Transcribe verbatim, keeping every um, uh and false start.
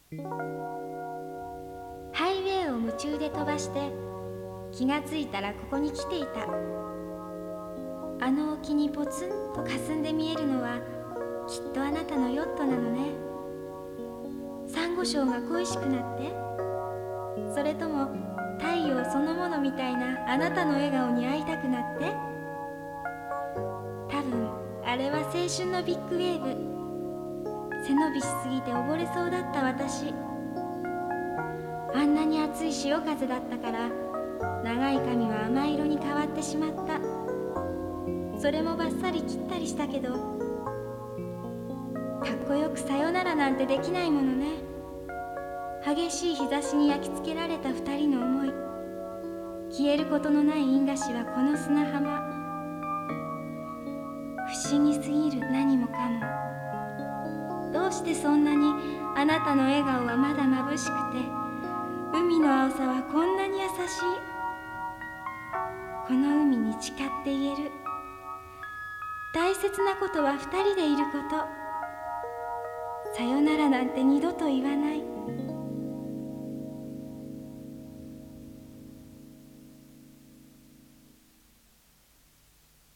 ハイウェイを夢中で飛ばして気がついたらここに来ていた。あの沖にポツンと霞んで見えるのはきっとあなたのヨットなのね。サンゴ礁が恋しくなって、それとも太陽そのものみたいなあなたの笑顔に会いたくなって。多分あれは青春のビッグウェーブ。背伸びしすぎて溺れそうだった私。あんなに熱い潮風だったから長い髪は甘い色に変わってしまった。それもバッサリ切ったりしたけど、かっこよくさよならなんてできないものね。激しい日差しに焼き付けられた二人の思い、消えることのない因果紙はこの砂浜。不思議すぎる何もかも。どうしてそんなにあなたの笑顔はまだ眩しくて、海の青さはこんなに優しい。この海に誓って言える。大切なことは二人でいること。さよならなんて二度と言わない。